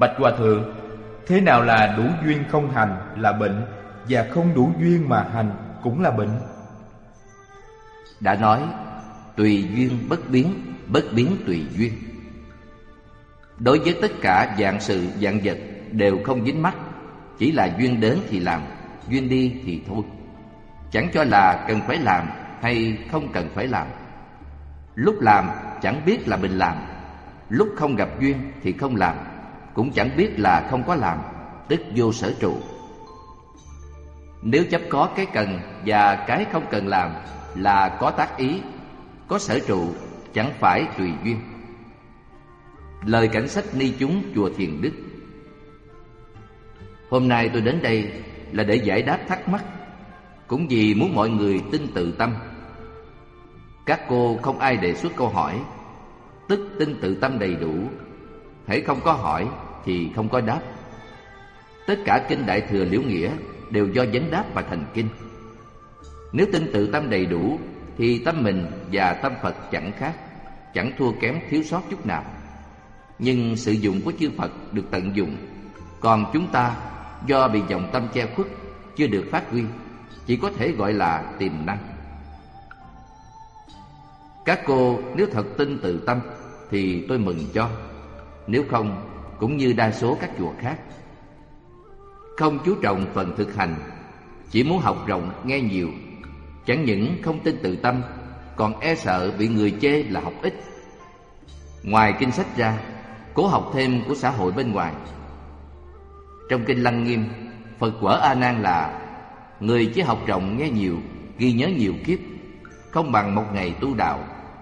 Bạch Hòa Thượng, thế nào là đủ duyên không hành là bệnh, và không đủ duyên mà hành cũng là bệnh? Đã nói tùy duyên bất biến, bất biến tùy duyên. Đối với tất cả vạn sự vạn vật đều không dính mắc, chỉ là duyên đến thì làm, duyên đi thì thôi. Chẳng cho là cần phải làm hay không cần phải làm. Lúc làm chẳng biết là mình làm, lúc không gặp duyên thì không làm, cũng chẳng biết là không có làm, tức vô sở trụ. Nếu chấp có cái cần và cái không cần làm là có tác ý, có sở trụ, chẳng phải tùy duyên. Lời cảnh sách ni chúng chùa Thiền Đức. Hôm nay tôi đến đây là để giải đáp thắc mắc, cũng vì muốn mọi người tin tự tâm. Các cô không ai đề xuất câu hỏi, tức tin tự tâm đầy đủ. Hễ không có hỏi thì không có đáp. Tất cả kinh Đại Thừa Liễu Nghĩa đều do vấn đáp mà thành kinh. Nếu tin tự tâm đầy đủ thì tâm mình và tâm Phật chẳng khác, chẳng thua kém thiếu sót chút nào. Nhưng sự dụng của chư Phật được tận dụng, còn chúng ta do bị vọng tâm che khuất, chưa được phát huy, chỉ có thể gọi là tiềm năng. Các cô nếu thật tin tự tâm thì tôi mừng cho. Nếu không, cũng như đa số các chùa khác, không chú trọng phần thực hành, chỉ muốn học rộng nghe nhiều, chẳng những không tin tự tâm, còn e sợ bị người chê là học ít. Ngoài kinh sách ra, cố học thêm của xã hội bên ngoài. Trong kinh Lăng Nghiêm, Phật quở A Nan là người chỉ học rộng nghe nhiều, ghi nhớ nhiều kiếp, không bằng một ngày tu đạo.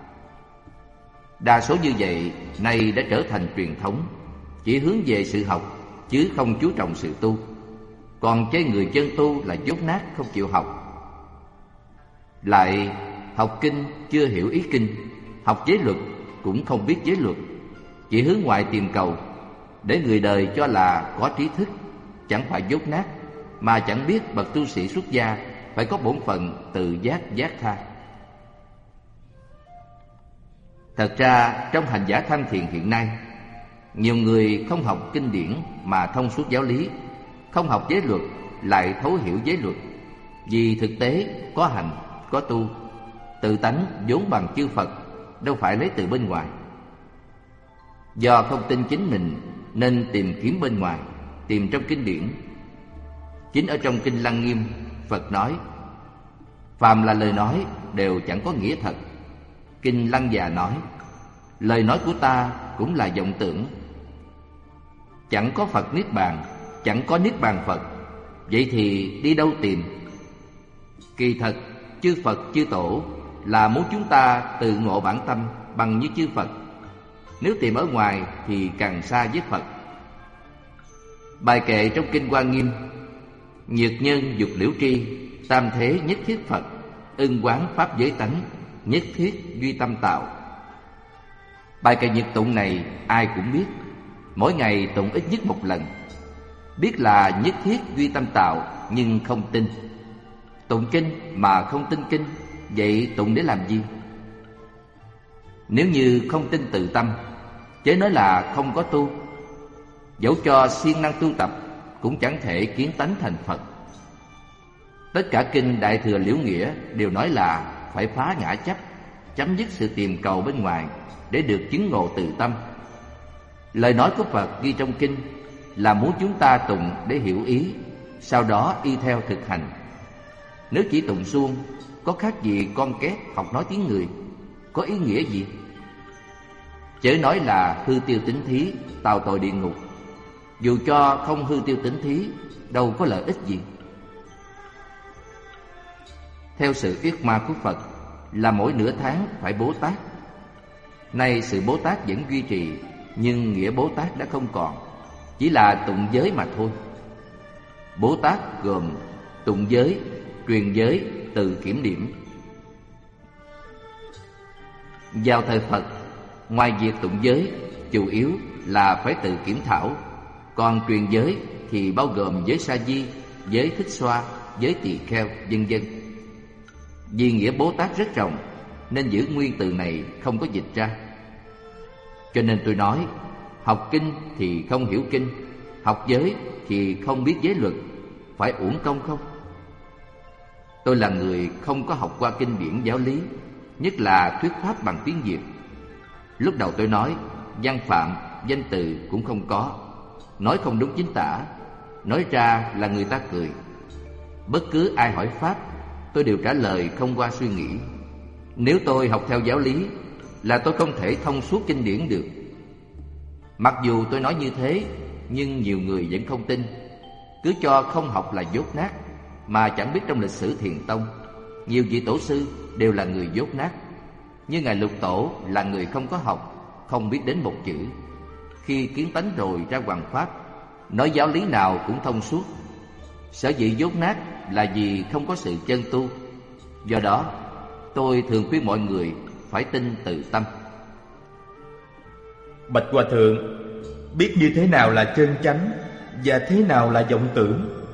Đa số như vậy nay đã trở thành truyền thống, chỉ hướng về sự học chứ không chú trọng sự tu. Còn chê người chân tu là dốt nát không chịu học. Lại học kinh chưa hiểu ý kinh, học giới luật cũng không biết giới luật, chỉ hướng ngoại tìm cầu, để người đời cho là có trí thức, chẳng phải dốt nát, mà chẳng biết bậc tu sĩ xuất gia phải có bổn phận tự giác giác tha. Thật ra trong hành giả tham thiền hiện nay, nhiều người không học kinh điển mà thông suốt giáo lý, không học giới luật lại thấu hiểu giới luật. Vì thực tế có hành, có tu, tự tánh vốn bằng chư Phật, đâu phải lấy từ bên ngoài. Do không tin chính mình nên tìm kiếm bên ngoài, tìm trong kinh điển. Chính ở trong kinh Lăng Nghiêm, Phật nói phàm là lời nói đều chẳng có nghĩa thật. Kinh Lăng Già nói lời nói của ta cũng là vọng tưởng. Chẳng có Phật Niết Bàn, chẳng có Niết Bàn Phật, vậy thì đi đâu tìm? Kỳ thật chư Phật chư Tổ là muốn chúng ta tự ngộ bản tâm bằng như chư Phật. Nếu tìm ở ngoài thì càng xa với Phật. Bài kệ trong kinh Hoa Nghiêm: nhược nhân dục liễu tri, tam thế nhất thiết Phật, ưng quán pháp giới tánh, nhất thiết duy tâm tạo. Bài kệ nhật tụng này ai cũng biết, mỗi ngày tụng ít nhất một lần. Biết là nhất thiết duy tâm tạo nhưng không tin. Tụng kinh mà không tin kinh, vậy tụng để làm gì? Nếu như không tin tự tâm, chớ nói là không có tu, dẫu cho siêng năng tu tập cũng chẳng thể kiến tánh thành Phật. Tất cả kinh Đại Thừa Liễu Nghĩa đều nói là phải phá ngã chấp, chấm dứt sự tìm cầu bên ngoài để được chứng ngộ tự tâm. Lời nói của Phật ghi trong kinh là muốn chúng ta tụng để hiểu ý, sau đó y theo thực hành. Nếu chỉ tụng suông, có khác gì con két học nói tiếng người, có ý nghĩa gì? Chớ nói là hư tiêu tính thí, tào tội địa ngục. Dù cho không hư tiêu tính thí, đâu có lợi ích gì. Theo sự yết ma của Phật là mỗi nửa tháng phải Bố Tát. Nay sự Bố Tát vẫn duy trì, nhưng nghĩa Bố Tát đã không còn, chỉ là tụng giới mà thôi. Bố Tát gồm tụng giới, truyền giới, từ kiểm điểm. Vào thời Phật, ngoài việc tụng giới, chủ yếu là phải tự kiểm thảo. Còn truyền giới thì bao gồm giới Sa Di, giới Thích Xoa, giới Tỳ Kheo, vân vân. Vì nghĩa Bố Tát rất rộng nên giữ nguyên từ này không có dịch ra. Cho nên tôi nói Học kinh thì không hiểu kinh, học giới thì không biết giới luật, phải uổng công không? Tôi là người không có học qua kinh điển giáo lý, nhất là thuyết pháp bằng tiếng Việt. Lúc đầu tôi nói văn phạm, danh từ cũng không có, nói không đúng chính tả, nói ra là người ta cười. Bất cứ ai hỏi pháp, tôi đều trả lời không qua suy nghĩ. Nếu tôi học theo giáo lý là tôi không thể thông suốt kinh điển được. Mặc dù tôi nói như thế, nhưng nhiều người vẫn không tin, cứ cho không học là dốt nát, mà chẳng biết trong lịch sử Thiền Tông nhiều vị tổ sư đều là người dốt nát. Như Ngài Lục Tổ là người không có học, không biết đến một chữ. Khi kiến tánh rồi ra hoằng pháp, nói giáo lý nào cũng thông suốt. Sở dĩ dốt nát là vì không có sự chân tu. Do đó tôi thường khuyên mọi người phải tin từ tâm. Bạch Hòa Thượng, biết như thế nào là chân chánh và thế nào là vọng tưởng?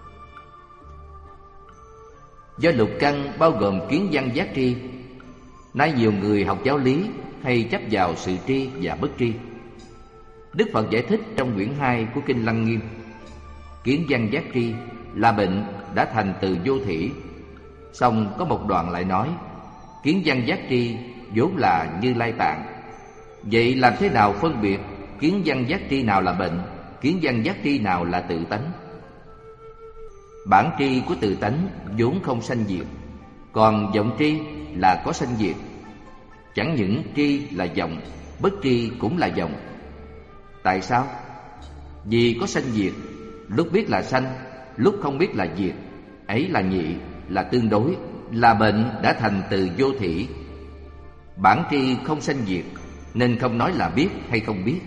Do lục căn bao gồm kiến văn giác tri, nay nhiều người học giáo lý hay chấp vào sự tri và bất tri. Đức Phật giải thích trong quyển 2 của Kinh Lăng Nghiêm, kiến văn giác tri là bệnh đã thành từ vô thỉ. Xong có một đoạn lại nói, kiến văn giác tri vốn là Như Lai Tạng. Vậy làm thế nào phân biệt kiến văn giác tri nào là bệnh, kiến văn giác tri nào là tự tánh? Bản tri của tự tánh vốn không sanh diệt, còn vọng tri là có sanh diệt. Chẳng những tri là vọng, bất tri cũng là vọng. Tại sao? Vì có sanh diệt, lúc biết là sanh, lúc không biết là diệt. Ấy là nhị, là tương đối, là bệnh đã thành từ vô thỉ. Bản tri không sanh diệt, nên không nói là biết hay không biết.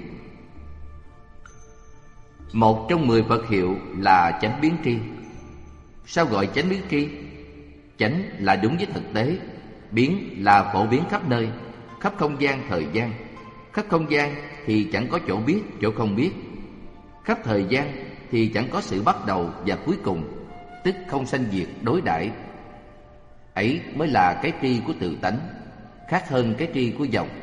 Một trong 10 Phật hiệu là chánh biến tri. Sao gọi chánh biến tri? Chánh là đúng với thực tế, biến là phổ biến khắp nơi, khắp không gian thời gian. Khắp không gian thì chẳng có chỗ biết, chỗ không biết. Khắp thời gian thì chẳng có sự bắt đầu và cuối cùng, tức không sanh diệt đối đãi. Ấy mới là cái tri của tự tánh, khác hơn cái tri của vọng.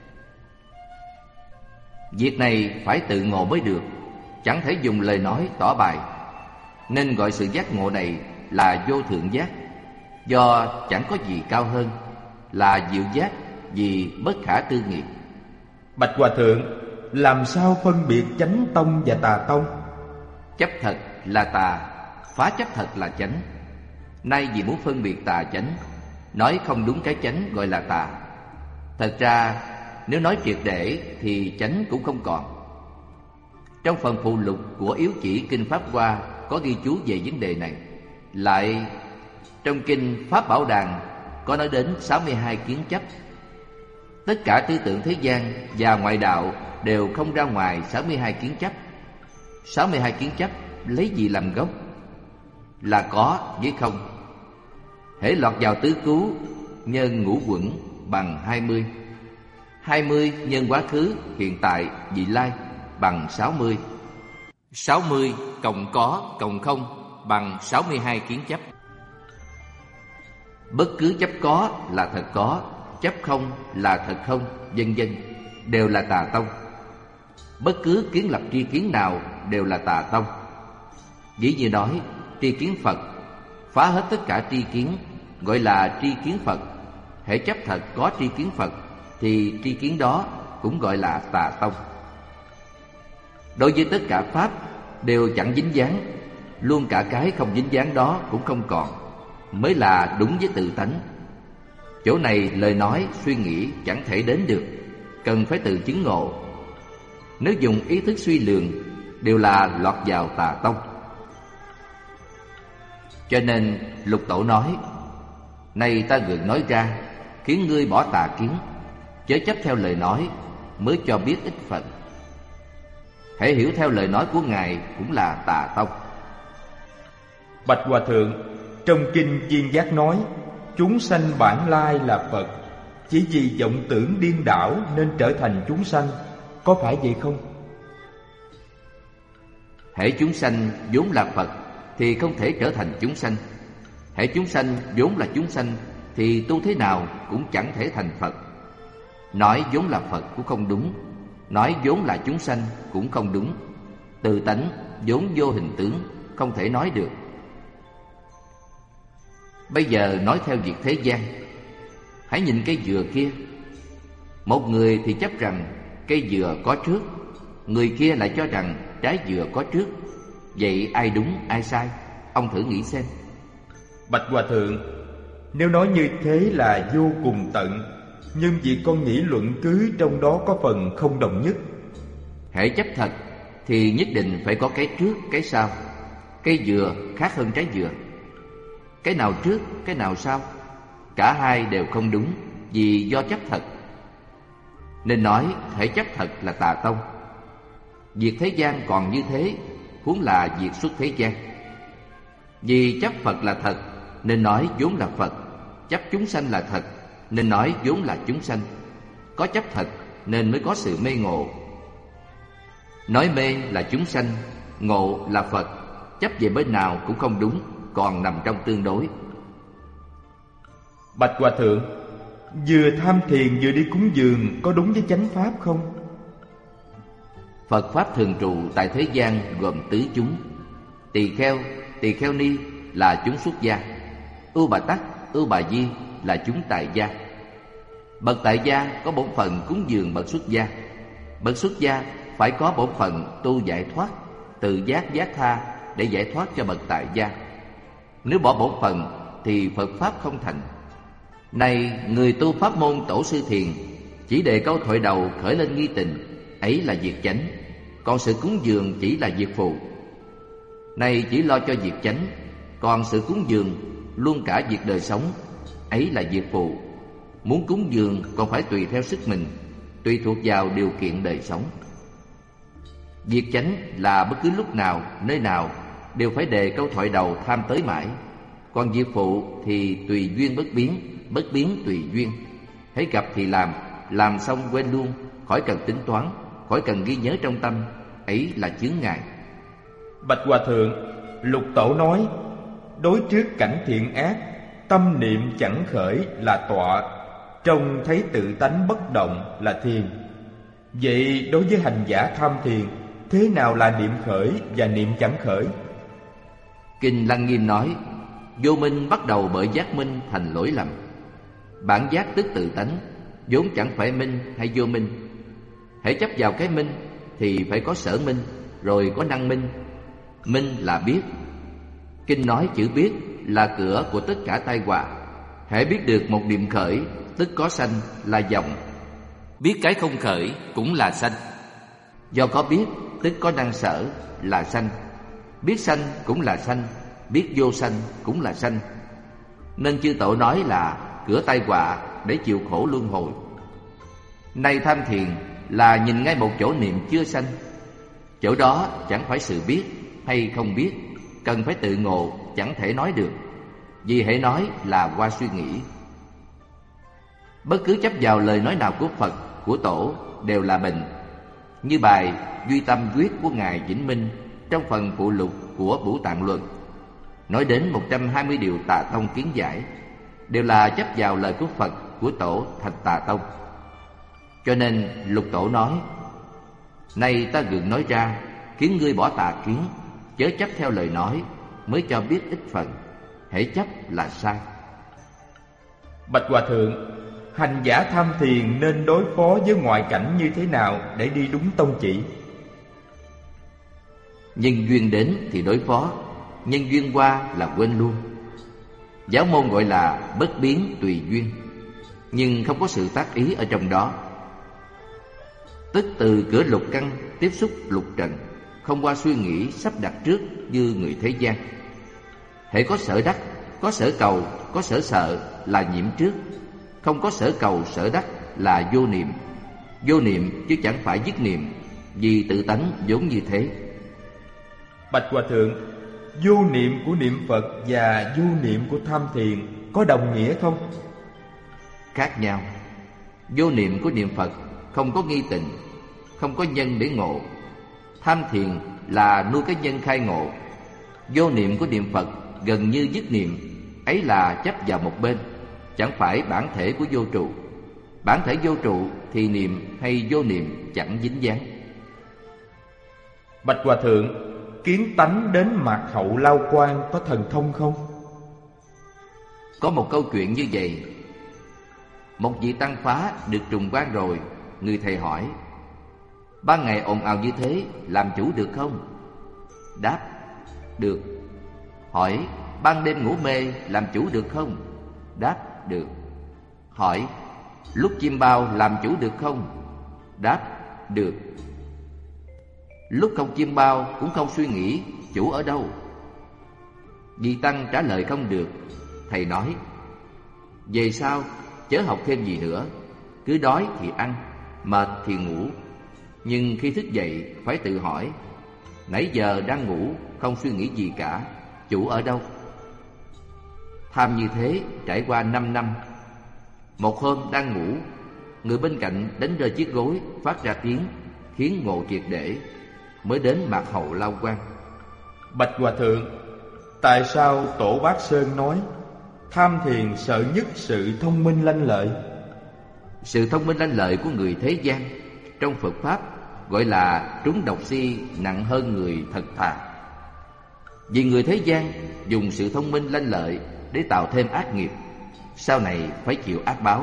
Việc này phải tự ngộ mới được, chẳng thể dùng lời nói tỏ bài. Nên gọi sự giác ngộ này là vô thượng giác, do chẳng có gì cao hơn, là diệu giác vì bất khả tư nghị. Bạch Hòa Thượng, làm sao phân biệt chánh tông và tà tông? Chấp thật là tà, phá chấp thật là chánh. Nay vì muốn phân biệt tà chánh, nói không đúng cái chánh gọi là tà. Thật ra nếu nói triệt để thì chánh cũng không còn. Trong phần phụ lục của Yếu Chỉ Kinh Pháp Hoa có ghi chú về vấn đề này. Lại trong Kinh Pháp Bảo Đàn có nói đến 62 kiến chấp. Tất cả tư tưởng thế gian và ngoại đạo đều không ra ngoài 62 kiến chấp. 62 kiến chấp lấy gì làm gốc? Là có với không. Hễ lọt vào tứ cứu, nhân ngũ quẩn bằng 20. 20 nhân quá khứ, hiện tại, vị lai bằng 60. 60 cộng có cộng không bằng 62 kiến chấp. Bất cứ chấp có là thật có, chấp không là thật không, vân vân, đều là tà tông. Bất cứ kiến lập tri kiến nào đều là tà tông. Ví như nói tri kiến Phật, phá hết tất cả tri kiến, gọi là tri kiến Phật. Hễ chấp thật có tri kiến Phật thì tri kiến đó cũng gọi là tà tông. Đối với tất cả pháp đều chẳng dính dáng, luôn cả cái không dính dáng đó cũng không còn, mới là đúng với tự tánh. Chỗ này lời nói, suy nghĩ chẳng thể đến được, cần phải tự chứng ngộ. Nếu dùng ý thức suy lường, đều là lọt vào tà tông. Cho nên Lục Tổ nói, nay ta gượng nói ra, khiến ngươi bỏ tà kiến, chớ chấp theo lời nói, mới cho biết ít phần. Hãy hiểu theo lời nói của Ngài cũng là tà tông. Bạch Hòa Thượng, trong Kinh Viên Giác nói, chúng sanh bản lai là Phật, chỉ vì vọng tưởng điên đảo nên trở thành chúng sanh, có phải vậy không? Hễ chúng sanh vốn là Phật thì không thể trở thành chúng sanh. Hễ chúng sanh vốn là chúng sanh thì tu thế nào cũng chẳng thể thành Phật. Nói vốn là Phật cũng không đúng, nói vốn là chúng sanh cũng không đúng. Tự tánh vốn vô hình tướng, không thể nói được. Bây giờ nói theo việc thế gian. Hãy nhìn cây dừa kia. Một người thì chấp rằng cây dừa có trước, người kia lại cho rằng trái dừa có trước. Vậy ai đúng ai sai? Ông thử nghĩ xem. Bạch Hòa Thượng, nếu nói như thế là vô cùng tận, nhưng vì con nghĩ luận cứ trong đó có phần không đồng nhất. Hễ chấp thật thì nhất định phải có cái trước, cái sau. Cây dừa khác hơn trái dừa. Cái nào trước, cái nào sau? Cả hai đều không đúng, vì do chấp thật. Nên nói hễ chấp thật là tà tông. Việc thế gian còn như thế, huống là việc xuất thế gian. Vì chấp Phật là thật, nên nói vốn là Phật. Chấp chúng sanh là thật, nên nói vốn là chúng sanh. Có chấp thật nên mới có sự mê ngộ. Nói mê là chúng sanh, ngộ là Phật. Chấp về bên nào cũng không đúng, còn nằm trong tương đối. Bạch Hòa Thượng, vừa tham thiền vừa đi cúng dường có đúng với chánh pháp không? Phật pháp thường trụ tại thế gian gồm tứ chúng. Tỳ kheo ni là chúng xuất gia. Ưu Bà Tắc, Ưu Bà Di là chúng tại gia. Bậc tại gia có bổn phận cúng dường bậc xuất gia. Bậc xuất gia phải có bổn phận tu giải thoát, tự giác giác tha để giải thoát cho bậc tại gia. Nếu bỏ bổn phận thì Phật pháp không thành. Này người tu pháp môn tổ sư thiền, chỉ đề câu thoại đầu khởi lên nghi tình, ấy là việc chánh. Còn sự cúng dường chỉ là việc phụ. Này chỉ lo cho việc chánh, còn sự cúng dường luôn cả việc đời sống, ấy là việc phụ. Muốn cúng dường còn phải tùy theo sức mình, tùy thuộc vào điều kiện đời sống. Việc chánh là bất cứ lúc nào, nơi nào đều phải đề câu thoại đầu tham tới mãi. Còn việc phụ thì tùy duyên bất biến tùy duyên. Hễ gặp thì làm xong quên luôn, khỏi cần tính toán, khỏi cần ghi nhớ trong tâm, ấy là chướng ngại. Bạch Hòa Thượng, Lục Tổ nói, đối trước cảnh thiện ác, tâm niệm chẳng khởi là tọa, trông thấy tự tánh bất động là thiền. Vậy đối với hành giả tham thiền, thế nào là niệm khởi và niệm chẳng khởi? Kinh Lăng Nghiêm nói, vô minh bắt đầu bởi giác minh thành lỗi lầm. Bản giác tức tự tánh, vốn chẳng phải minh hay vô minh. Hễ chấp vào cái minh thì phải có sở minh, rồi có năng minh. Minh là biết. Kinh nói chữ biết là cửa của tất cả tai họa. Hễ biết được một niệm khởi, tức có sanh là vọng. Biết cái không khởi cũng là sanh. Do có biết, tức có năng sở là sanh. Biết sanh cũng là sanh, biết vô sanh cũng là sanh. Nên chư Tổ nói là cửa tai họa để chịu khổ luân hồi. Nay tham thiền là nhìn ngay một chỗ niệm chưa sanh. Chỗ đó chẳng phải sự biết hay không biết, cần phải tự ngộ, chẳng thể nói được. Vì hễ nói là qua suy nghĩ. Bất cứ chấp vào lời nói nào của Phật, của Tổ đều là bệnh. Như bài Duy Tâm Quyết của Ngài Vĩnh Minh trong phần phụ lục của Bửu Tạng Luận nói đến 120 điều tà tông kiến giải, đều là chấp vào lời của Phật, của Tổ thành tà tông. Cho nên Lục Tổ nói, nay ta gượng nói ra, khiến ngươi bỏ tà kiến, chớ chấp theo lời nói, mới cho biết ít phần. Hễ chấp là sai. Bạch Hòa Thượng, hành giả tham thiền nên đối phó với ngoại cảnh như thế nào để đi đúng tông chỉ? Nhân duyên đến thì đối phó, nhân duyên qua là quên luôn. Giáo môn gọi là bất biến tùy duyên, nhưng không có sự tác ý ở trong đó. Tức từ cửa lục căn tiếp xúc lục trần, không qua suy nghĩ sắp đặt trước như người thế gian. Hễ có sở đắc, có sở cầu, có sở sợ là nhiễm trước. Không có sở cầu sở đắc là vô niệm. Vô niệm chứ chẳng phải dứt niệm, vì tự tánh vốn như thế. Bạch Hòa Thượng, vô niệm của niệm Phật và vô niệm của tham thiền có đồng nghĩa không? Khác nhau. Vô niệm của niệm Phật không có nghi tình, không có nhân để ngộ. Tham thiền là nuôi cái nhân khai ngộ. Vô niệm của niệm Phật gần như dứt niệm, ấy là chấp vào một bên, chẳng phải bản thể của vô trụ. bản thể vô trụ thì niệm hay vô niệm chẳng dính dáng. Bạch Hòa Thượng, kiến tánh đến mạc hậu lao quan có thần thông không? Có một câu chuyện như vậy. Một vị tăng phá được trùng quan rồi, người thầy hỏi: ban ngày ồn ào như thế, làm chủ được không? Đáp: được. Hỏi: ban đêm ngủ mê, làm chủ được không? Đáp: được. Hỏi: lúc chim bao, làm chủ được không? Đáp: được. Lúc không chim bao cũng không suy nghĩ, chủ ở đâu? Vị tăng trả lời không được. Thầy nói: về sau chớ học thêm gì nữa, cứ đói thì ăn, mệt thì ngủ. Nhưng khi thức dậy phải tự hỏi: nãy giờ đang ngủ, không suy nghĩ gì cả, chủ ở đâu? Tham như thế trải qua 5 năm. Một hôm đang ngủ, người bên cạnh đánh rơi chiếc gối, phát ra tiếng, khiến ngộ triệt để, mới đến mạc hậu lao quan. Bạch Hòa Thượng, tại sao Tổ Bát Sơn nói tham thiền sợ nhất sự thông minh lanh lợi? Sự thông minh lanh lợi của người thế gian trong Phật Pháp gọi là trúng độc si nặng hơn người thật thà. Vì người thế gian dùng sự thông minh lanh lợi để tạo thêm ác nghiệp, sau này phải chịu ác báo.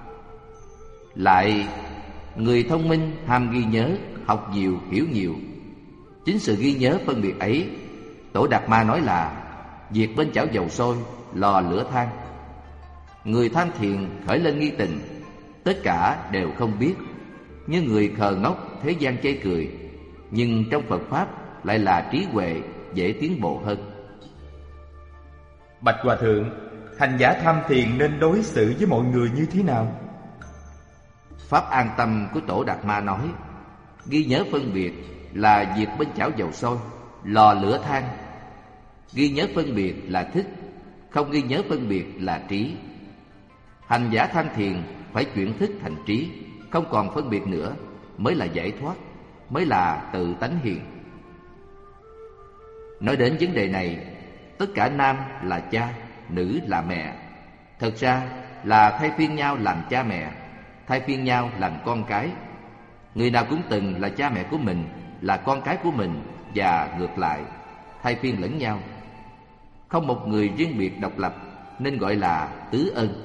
Lại, người thông minh ham ghi nhớ, học nhiều, hiểu nhiều. Chính sự ghi nhớ phân biệt ấy, Tổ Đạt Ma nói là việc bên chảo dầu sôi, lò lửa than. Người tham thiền khởi lên nghi tình, tất cả đều không biết, như người khờ ngốc thế gian chê cười, nhưng trong Phật Pháp lại là trí huệ, dễ tiến bộ hơn. Bạch Hòa Thượng, hành giả tham thiền nên đối xử với mọi người như thế nào? Pháp an tâm của Tổ Đạt Ma nói, ghi nhớ phân biệt là việc bên chảo dầu sôi, lò lửa than. Ghi nhớ phân biệt là thức, không ghi nhớ phân biệt là trí. Hành giả tham thiền phải chuyển thức thành trí, không còn phân biệt nữa, mới là giải thoát, mới là tự tánh hiền. Nói đến vấn đề này, tất cả nam là cha, nữ là mẹ. Thật ra là thay phiên nhau làm cha mẹ, thay phiên nhau làm con cái. Người nào cũng từng là cha mẹ của mình, là con cái của mình, và ngược lại, thay phiên lẫn nhau. Không một người riêng biệt độc lập, nên gọi là tứ ân.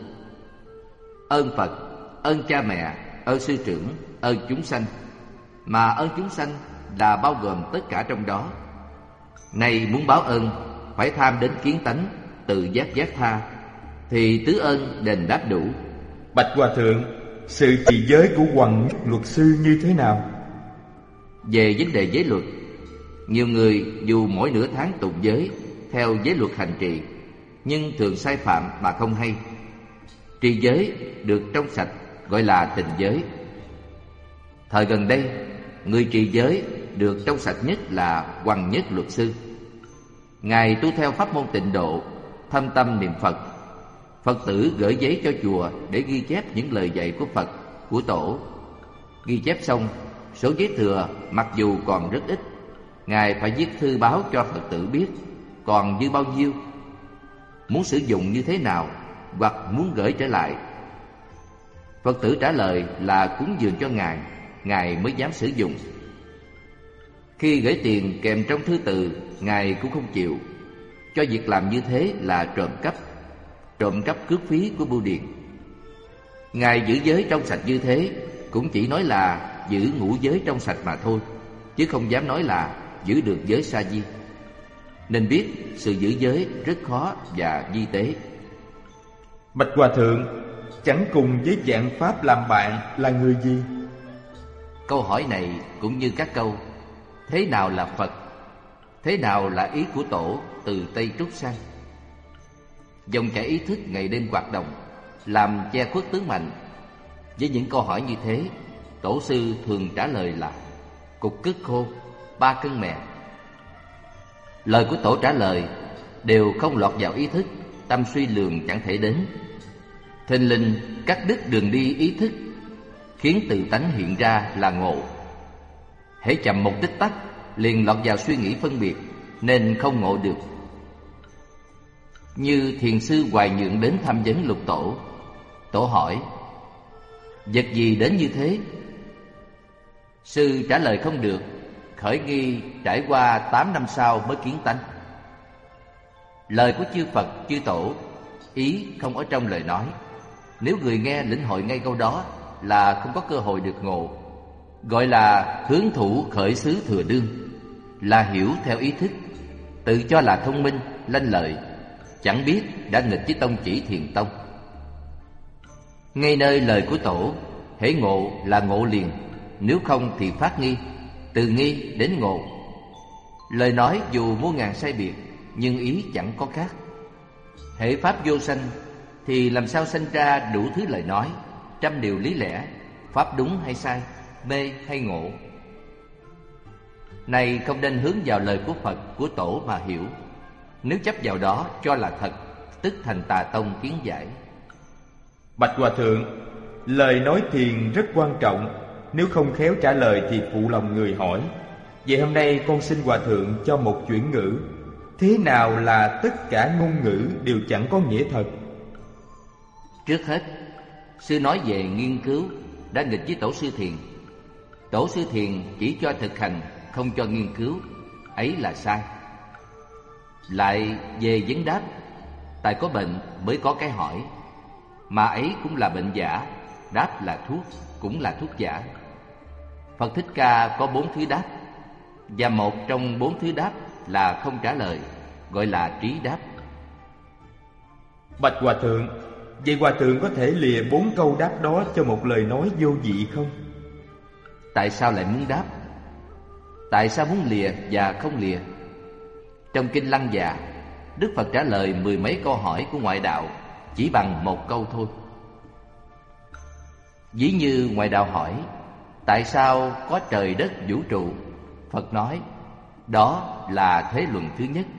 Ơn Phật, ơn cha mẹ, ơn sư trưởng, ơn chúng sanh. Mà ơn chúng sanh là bao gồm tất cả trong đó. Này muốn báo ơn, phải tham đến kiến tánh, tự giác giác tha, thì tứ ơn đền đáp đủ. Bạch Hòa Thượng, sự trì giới của Hoằng luật sư như thế nào? Về vấn đề giới luật, nhiều người dù mỗi nửa tháng tụng giới theo giới luật hành trì, nhưng thường sai phạm mà không hay. Trì giới được trong sạch gọi là tịnh giới. Thời gần đây, người trì giới được trong sạch nhất là Hoằng Nhất luật sư. Ngài tu theo pháp môn tịnh độ, thâm tâm niệm Phật. Phật tử gửi giấy cho chùa để ghi chép những lời dạy của Phật, của Tổ. Ghi chép xong, số giấy thừa mặc dù còn rất ít, Ngài phải viết thư báo cho Phật tử biết còn dư bao nhiêu, muốn sử dụng như thế nào, hoặc muốn gửi trở lại. Phật tử trả lời là cúng dường cho Ngài, Ngài mới dám sử dụng. Khi gửi tiền kèm trong thư từ, Ngài cũng không chịu, cho việc làm như thế là trộm cắp cướp phí của bưu điện. Ngài giữ giới trong sạch như thế cũng chỉ nói là giữ ngũ giới trong sạch mà thôi, chứ không dám nói là giữ được giới sa di. Nên biết sự giữ giới rất khó và vi tế. Bạch Hòa Thượng, chẳng cùng với vạn pháp làm bạn là người gì? Câu hỏi này cũng như các câu thế nào là Phật, thế nào là ý của Tổ từ Tây Trúc sang. Dòng chảy ý thức ngày đêm hoạt động, làm che khuất tướng mạnh. Với những câu hỏi như thế, Tổ sư thường trả lời là cục cứt khô, 3 cân mè. Lời của Tổ trả lời đều không lọt vào ý thức, tâm suy lường chẳng thể đến. Thình lình cắt đứt đường đi ý thức, khiến tự tánh hiện ra là ngộ. Hễ chậm một tích tắc liền lọt vào suy nghĩ phân biệt, nên không ngộ được. Như thiền sư Hoài Nhượng đến thăm vấn Lục Tổ. Tổ hỏi: Vật gì đến như thế? Sư trả lời không được, khởi nghi trải qua 8 năm sau mới kiến tánh. Lời của chư Phật, chư Tổ, ý không ở trong lời nói. Nếu người nghe lĩnh hội ngay câu đó là không có cơ hội được ngộ. Gọi là hướng thủ khởi xứ thừa đương, là hiểu theo ý thức, tự cho là thông minh, lanh lợi, chẳng biết đã nghịch với tông chỉ Thiền Tông. Ngay nơi lời của Tổ, hễ ngộ là ngộ liền, nếu không thì phát nghi, từ nghi đến ngộ. Lời nói dù muôn ngàn sai biệt, nhưng ý chẳng có khác. Hễ pháp vô sanh, thì làm sao sanh ra đủ thứ lời nói, trăm điều lý lẽ, pháp đúng hay sai, mê hay ngộ. Này không nên hướng vào lời của Phật, của Tổ mà hiểu. Nếu chấp vào đó cho là thật, tức thành tà tông kiến giải. Bạch Hòa Thượng, lời nói thiền rất quan trọng, nếu không khéo trả lời thì phụ lòng người hỏi. Vậy hôm nay con xin Hòa Thượng cho một chuyển ngữ. Thế nào là tất cả ngôn ngữ đều chẳng có nghĩa thật? Trước hết, sư nói về nghiên cứu đã nghịch với Tổ sư Thiền. Tổ sư Thiền chỉ cho thực hành, không cho nghiên cứu, ấy là sai. Lại về vấn đáp, tại có bệnh mới có cái hỏi, mà ấy cũng là bệnh giả, đáp là thuốc, cũng là thuốc giả. Phật Thích Ca có 4 thứ đáp, và một trong 4 thứ đáp là không trả lời, gọi là trí đáp. Bạch Hòa Thượng, vậy Hòa Thượng có thể lìa 4 câu đáp đó cho một lời nói vô vị không? Tại sao lại muốn đáp? Tại sao muốn lìa và không lìa? Trong Kinh Lăng Già, Đức Phật trả lời 10 mấy câu hỏi của ngoại đạo chỉ bằng một câu thôi. Ví như ngoại đạo hỏi, tại sao có trời đất vũ trụ? Phật nói, đó là thế luận thứ nhất.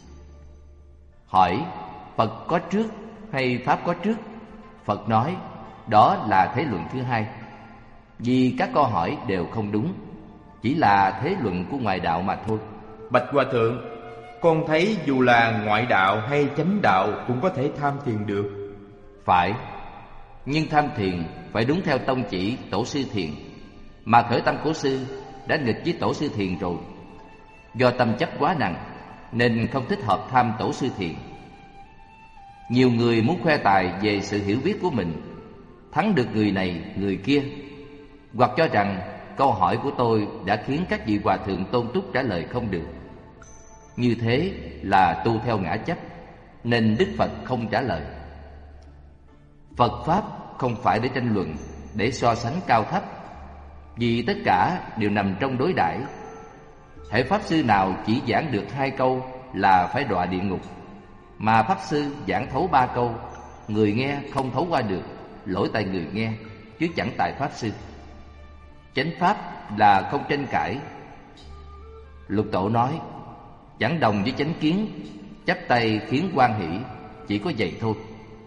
Hỏi, Phật có trước hay Pháp có trước? Phật nói, đó là thế luận thứ hai. Vì các câu hỏi đều không đúng, chỉ là thế luận của ngoại đạo mà thôi. Bạch Hòa Thượng, con thấy dù là ngoại đạo hay chánh đạo cũng có thể tham thiền được. Phải, nhưng tham thiền phải đúng theo tông chỉ Tổ sư Thiền. Mà khởi tâm của sư đã nghịch với Tổ sư Thiền rồi. Do tâm chấp quá nặng nên không thích hợp tham Tổ sư Thiền. Nhiều người muốn khoe tài về sự hiểu biết của mình, thắng được người này người kia, hoặc cho rằng câu hỏi của tôi đã khiến các vị hòa thượng tôn túc trả lời không được. Như thế là tu theo ngã chấp, nên Đức Phật không trả lời. Phật Pháp không phải để tranh luận, để so sánh cao thấp, vì tất cả đều nằm trong đối đãi. Hễ Pháp Sư nào chỉ giảng được 2 câu là phải đọa địa ngục, mà Pháp Sư giảng thấu 3 câu, người nghe không thấu qua được, lỗi tại người nghe, chứ chẳng tại Pháp Sư. Chánh Pháp là không tranh cãi. Lục Tổ nói, chẳng đồng với chánh kiến, chắp tay khiến hoan hỷ, chỉ có vậy thôi.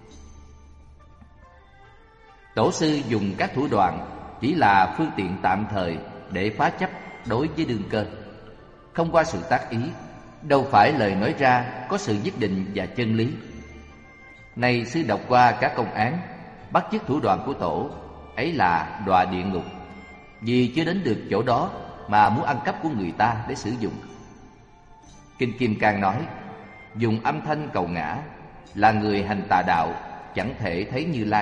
Tổ sư dùng các thủ đoạn chỉ là phương tiện tạm thời để phá chấp đối với đương cơ, không qua sự tác ý, đâu phải lời nói ra có sự nhất định và chân lý. Này sư đọc qua các công án, bắt chước thủ đoạn của Tổ, ấy là đọa địa ngục, vì chưa đến được chỗ đó mà muốn ăn cắp của người ta để sử dụng. Kinh Kim Cang nói, dùng âm thanh cầu ngã là người hành tà đạo, chẳng thể thấy Như Lai.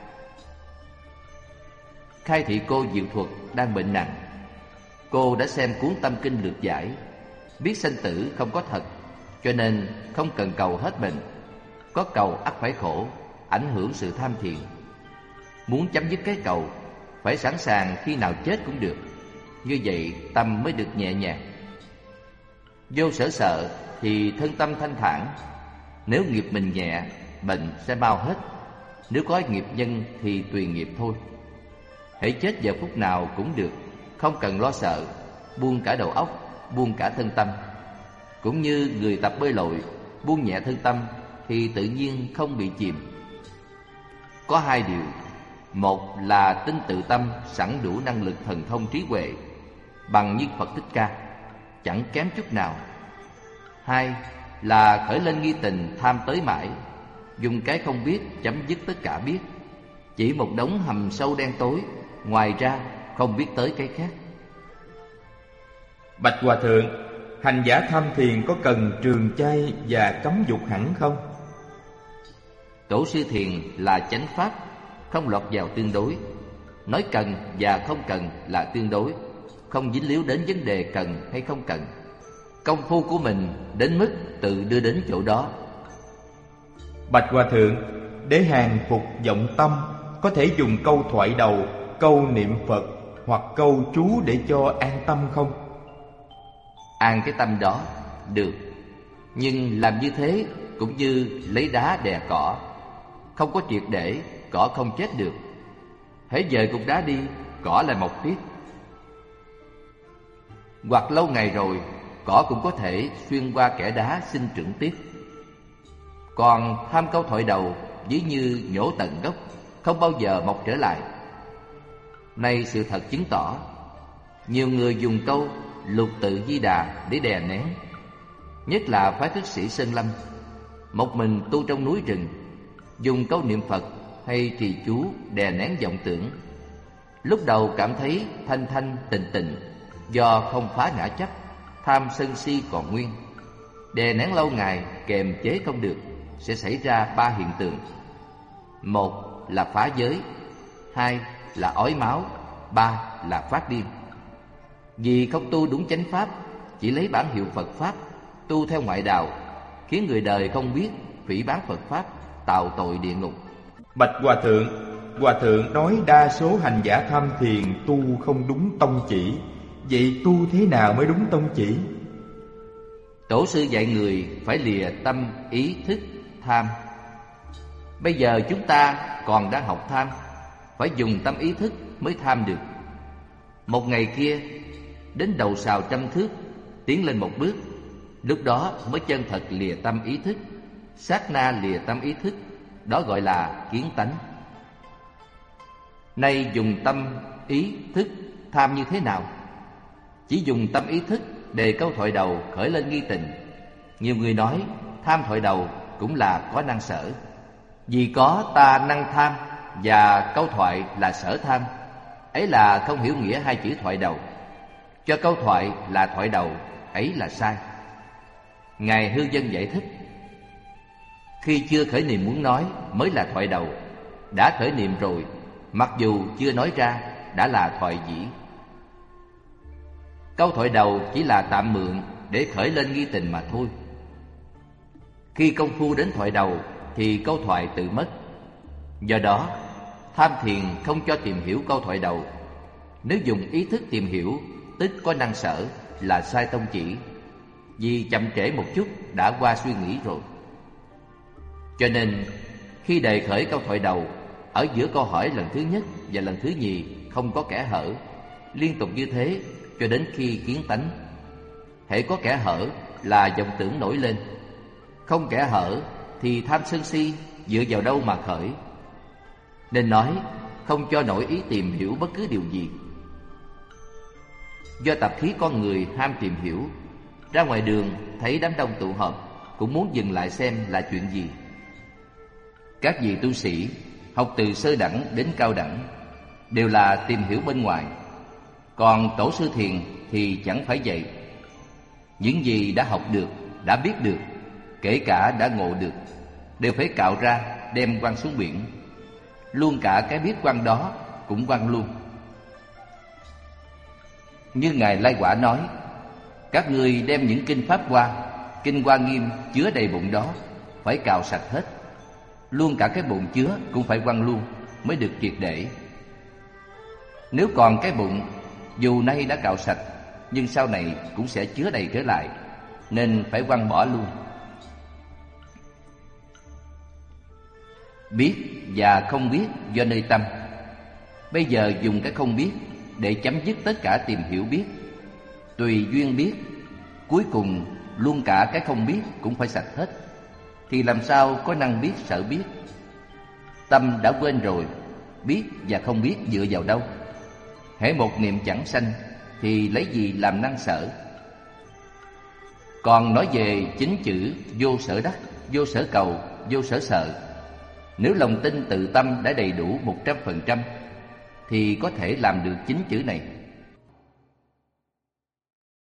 Khai thị cô Diệu Thuật đang bệnh nặng. Cô đã xem cuốn Tâm Kinh lược giải, biết sanh tử không có thật, cho nên không cần cầu hết bệnh. Có cầu ắt phải khổ, ảnh hưởng sự tham thiền. Muốn chấm dứt cái cầu, phải sẵn sàng khi nào chết cũng được. Như vậy tâm mới được nhẹ nhàng. Vô sở sợ thì thân tâm thanh thản. Nếu nghiệp mình nhẹ, bệnh sẽ mau hết. Nếu có nghiệp nhân thì tùy nghiệp thôi. Hãy chết giờ phút nào cũng được, không cần lo sợ, buông cả đầu óc, buông cả thân tâm. Cũng như người tập bơi lội, buông nhẹ thân tâm thì tự nhiên không bị chìm. Có 2 điều. Một là tin tự tâm sẵn đủ năng lực thần thông trí huệ, bằng như Phật Thích Ca, chẳng kém chút nào. 2 là khởi lên nghi tình tham tới mãi, dùng cái không biết chấm dứt tất cả biết. chỉ một đống hầm sâu đen tối, ngoài ra không biết tới cái khác. Bạch Hòa Thượng, hành giả tham thiền có cần trường chay và cấm dục hẳn không? Tổ sư thiền là chánh pháp, không lọt vào tương đối. Nói cần và không cần là tương đối, không dính líu đến vấn đề cần hay không cần. Công phu của mình đến mức tự đưa đến chỗ đó. Bạch Hòa Thượng, để hàng phục vọng tâm, có thể dùng câu thoại đầu, câu niệm Phật hoặc câu chú để cho an tâm không? An cái tâm đó, được. Nhưng làm như thế cũng như lấy đá đè cỏ. Không có triệt để, cỏ không chết được. Hễ dời cục đá đi, cỏ lại mọc tiếp. Hoặc lâu ngày rồi, cỏ cũng có thể xuyên qua kẽ đá sinh trưởng tiếp. Còn tham câu thoại đầu ví như nhổ tận gốc, không bao giờ mọc trở lại. Nay sự thật chứng tỏ, nhiều người dùng câu Lục Tự Di Đà để đè nén. Nhất là phái thức sĩ Sơn Lâm, một mình tu trong núi rừng, dùng câu niệm Phật hay trì chú đè nén vọng tưởng. Lúc đầu cảm thấy thanh thanh tịnh tịnh, do không phá ngã chấp, tham sân si còn nguyên. Đè nén lâu ngày kềm chế không được, sẽ xảy ra 3 hiện tượng. 1 là phá giới, 2 là ói máu, 3 là phát điên. Vì không tu đúng chánh pháp, chỉ lấy bản hiệu Phật pháp, tu theo ngoại đạo, khiến người đời không biết, phỉ báng Phật pháp, tạo tội địa ngục. Bạch Hòa Thượng nói đa số hành giả tham thiền tu không đúng tông chỉ. Vậy tu thế nào mới đúng tông chỉ? Tổ sư dạy người phải lìa tâm, ý, thức, tham. Bây giờ chúng ta còn đang học tham, phải dùng tâm ý thức mới tham được. Một ngày kia, đến đầu sào 100 thước, tiến lên một bước, lúc đó mới chân thật lìa tâm ý thức. Sát na lìa tâm ý thức, đó gọi là kiến tánh. Nay dùng tâm, ý, thức, tham như thế nào? Chỉ dùng tâm ý thức đề câu thoại đầu khởi lên nghi tình. Nhiều người nói tham thoại đầu cũng là có năng sở. Vì có ta năng tham và câu thoại là sở tham, ấy là không hiểu nghĩa hai chữ thoại đầu. Cho câu thoại là thoại đầu, ấy là sai. Ngài Hư Dân giải thích, khi chưa khởi niệm muốn nói mới là thoại đầu, đã khởi niệm rồi, mặc dù chưa nói ra, đã là thoại dĩ. Câu thoại đầu chỉ là tạm mượn để khởi lên nghi tình mà thôi. Khi công phu đến thoại đầu thì câu thoại tự mất. Do đó, tham thiền không cho tìm hiểu câu thoại đầu. Nếu dùng ý thức tìm hiểu, tức có năng sở, là sai tông chỉ. Vì chậm trễ một chút đã qua suy nghĩ rồi. Cho nên, khi đề khởi câu thoại đầu, ở giữa câu hỏi lần thứ nhất và lần thứ nhì không có kẽ hở, liên tục như thế cho đến khi kiến tánh. Hễ có kẽ hở là vọng tưởng nổi lên, không kẽ hở thì tham sân si dựa vào đâu mà khởi. Nên nói không cho nổi ý tìm hiểu bất cứ điều gì. Do tập khí con người ham tìm hiểu, ra ngoài đường thấy đám đông tụ họp cũng muốn dừng lại xem là chuyện gì. Các vị tu sĩ học từ sơ đẳng đến cao đẳng đều là tìm hiểu bên ngoài. Còn tổ sư thiền thì chẳng phải vậy. Những gì đã học được, đã biết được, kể cả đã ngộ được, đều phải cạo ra đem quăng xuống biển. Luôn cả cái biết quăng đó cũng quăng luôn. Như Ngài Lai Quả nói, các ngươi đem những kinh Pháp Hoa, kinh Hoa Nghiêm chứa đầy bụng đó, phải cạo sạch hết. Luôn cả cái bụng chứa cũng phải quăng luôn mới được triệt để. Nếu còn cái bụng, dù nay đã cạo sạch, nhưng sau này cũng sẽ chứa đầy trở lại, nên phải quăng bỏ luôn. Biết và không biết do nơi tâm. Bây giờ dùng cái không biết để chấm dứt tất cả tìm hiểu biết. Tùy duyên biết, cuối cùng luôn cả cái không biết cũng phải sạch hết, thì làm sao có năng biết sợ biết. Tâm đã quên rồi, biết và không biết dựa vào đâu? Hễ một niệm chẳng sanh thì lấy gì làm năng sở? Còn nói về chính chữ vô sở đắc, vô sở cầu, vô sở sợ, Nếu lòng tin tự tâm đã đầy đủ 100%, thì có thể làm được 9 chữ này.